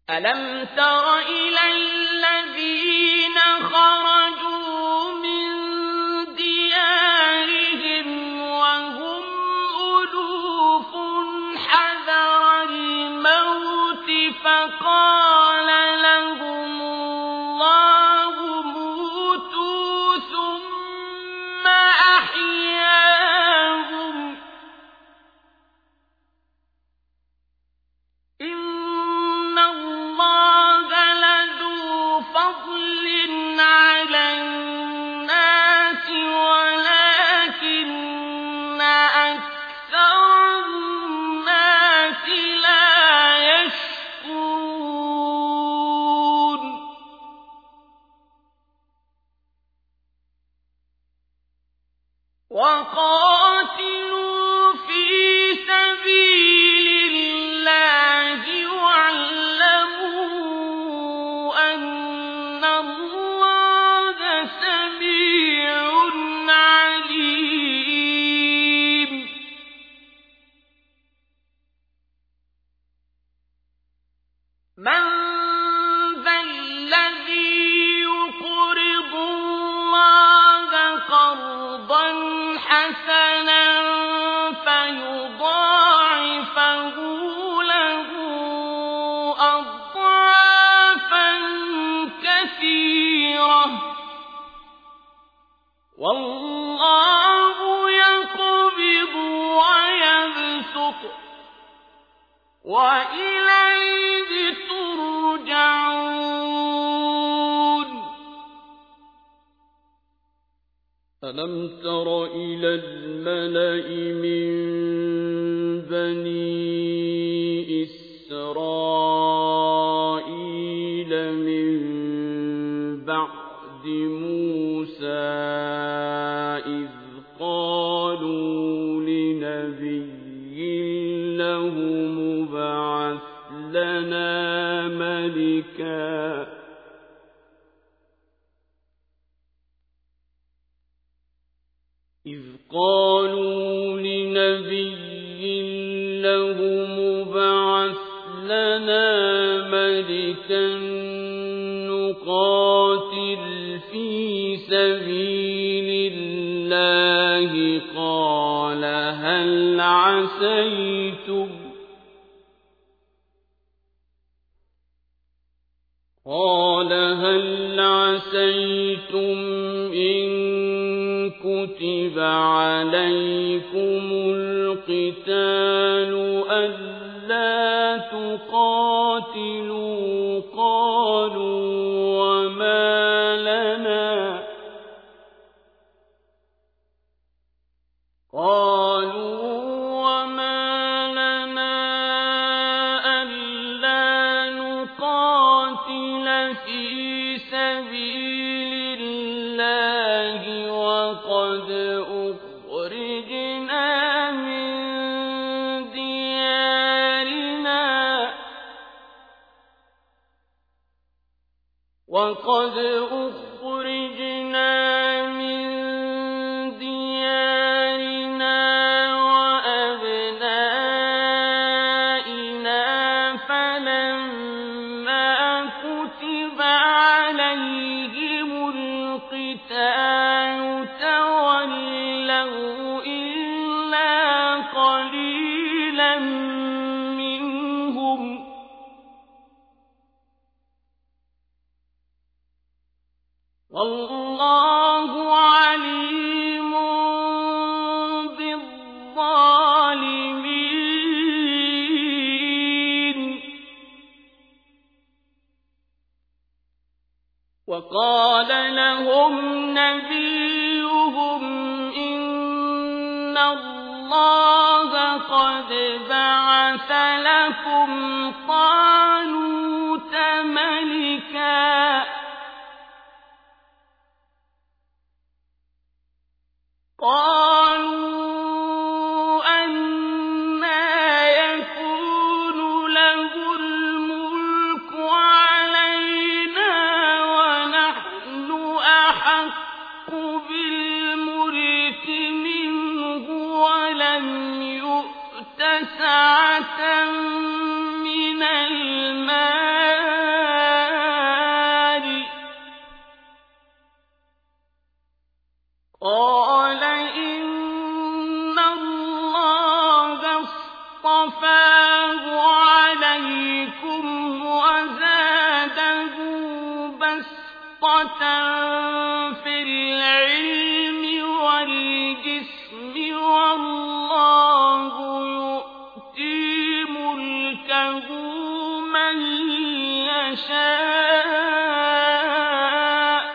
ألم تر إلى الذين خرجوا من ديارهم وهم ألوف حذر الموت فقال لهم الله موتوا ثم أحياهم إن الله لذو فضل على الناس ولكن أكثر الناس لا يشكرون وقاتلوا في سبيل الله واعلموا أن الله سميع عليم من ذا الذي يقرض الله قرضا حسنا فيضاعفه له أضعافا كثيرة والله يقبض ويبسط وإليه ترجعون ألم تر إلى الملأ من بني إسرائيل من بعد موسى إذ قالوا لنبي له مبعث لنا ملكا نقاتل في سبيل الله قال هل عسيتم إن كتب عليكم القتال ألا تقاتلوا قالوا وما لنا ألا نقاتل في سبيل الله وقد أخرجنا من ديارنا وأبنائنا فلما كتب عليهم القتال تولوا إلا قليلا منهم والله عليم بالظالمين وقال لهم نبيهم إن الله قد بعث لكم طالوت ملكا قالوا أنى يكون له الملك علينا ونحن أحق بالملك منه ولم يؤت سعة من في العلم والجسم والله يؤتي ملكه من يشاء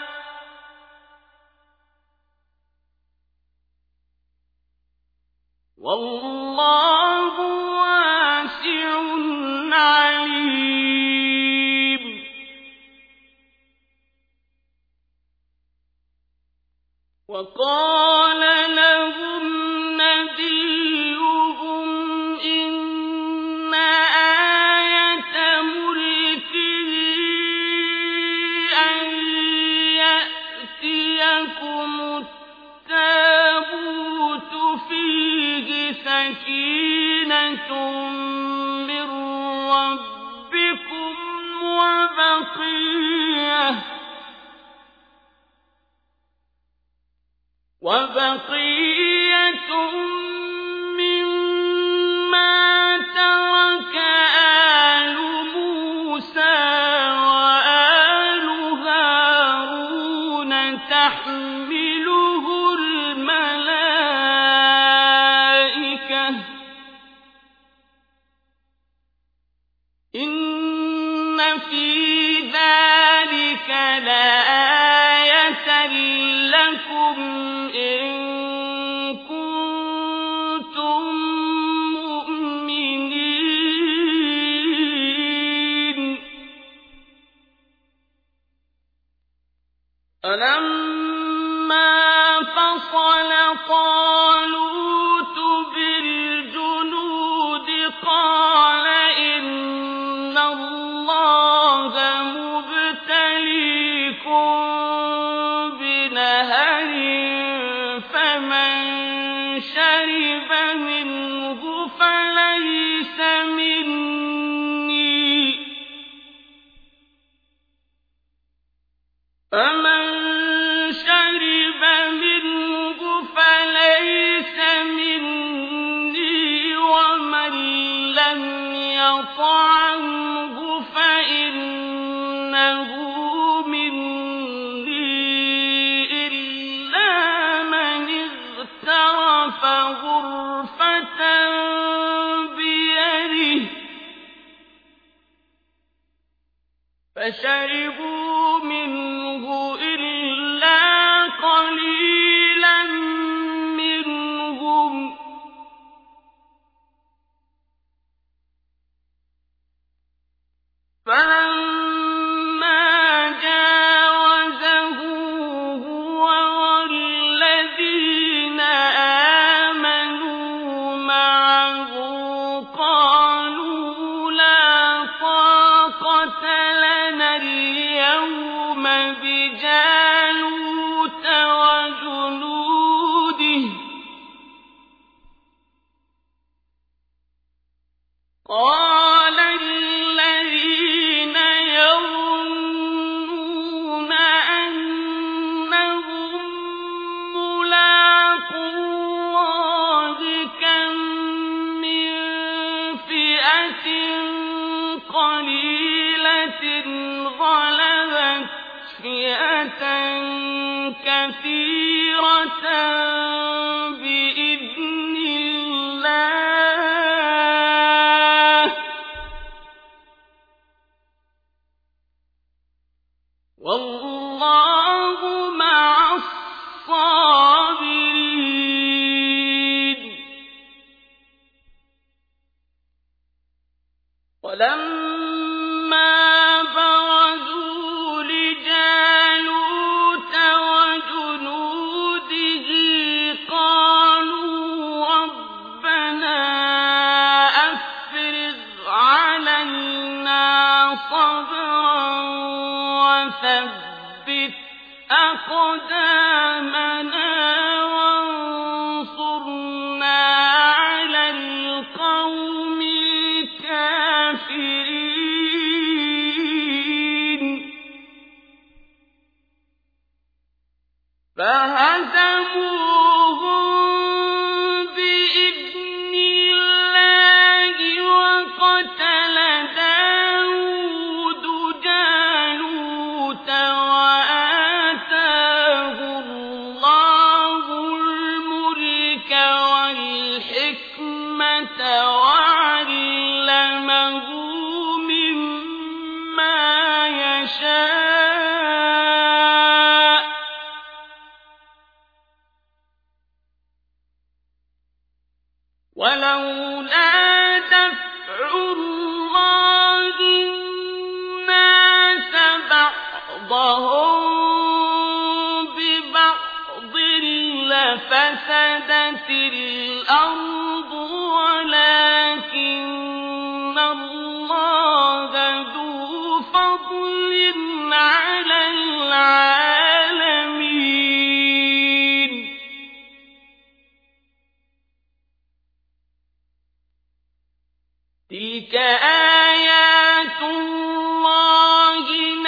والله واسع عليم. وقال لهم نبيهم إن آية ملكه أن يأتيكم التابوت فيه سكينة من ربكم وبقية مما ترك آل موسى وآل هارون تحمله الملائكة إن في ذلك لآية لكم إن كنتم مؤمنين. فلما فصل طالوت بالجنود قال إن الله مبتليكم بنهر فمن شرب منه فليس مني ومن لم يطعمه فإنه مني إلا من اغترف غرفة بيده فشربوا منه إلا قليلا منهم فلما جاوزه هو والذين آمنوا معه قالوا لا طاقة لنا اليوم بجالوت وجنوده قال الذين يظنون أنهم ملاقو الله كم من فئة قليلة غلبت فئة كثيرة بإذن الله والله مع الصابرين. ولما برزوا لجالوت وجنوده قالوا ربنا أفرغ علينا صبرا وثبت أقدامنا وانصرنا على القوم الكافرين. فهزموهم بإذن الله وقتل داود جالوت وآتاه يشاء ولولا دفع الله الناس بعضهم ببعض لفسدت الأرض ولكن الله ذو فضل على العالمين تلك آيات الله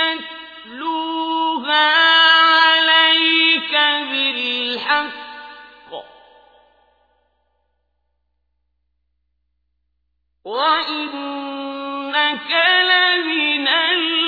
نتلوها عليك بالحق وإنك لمن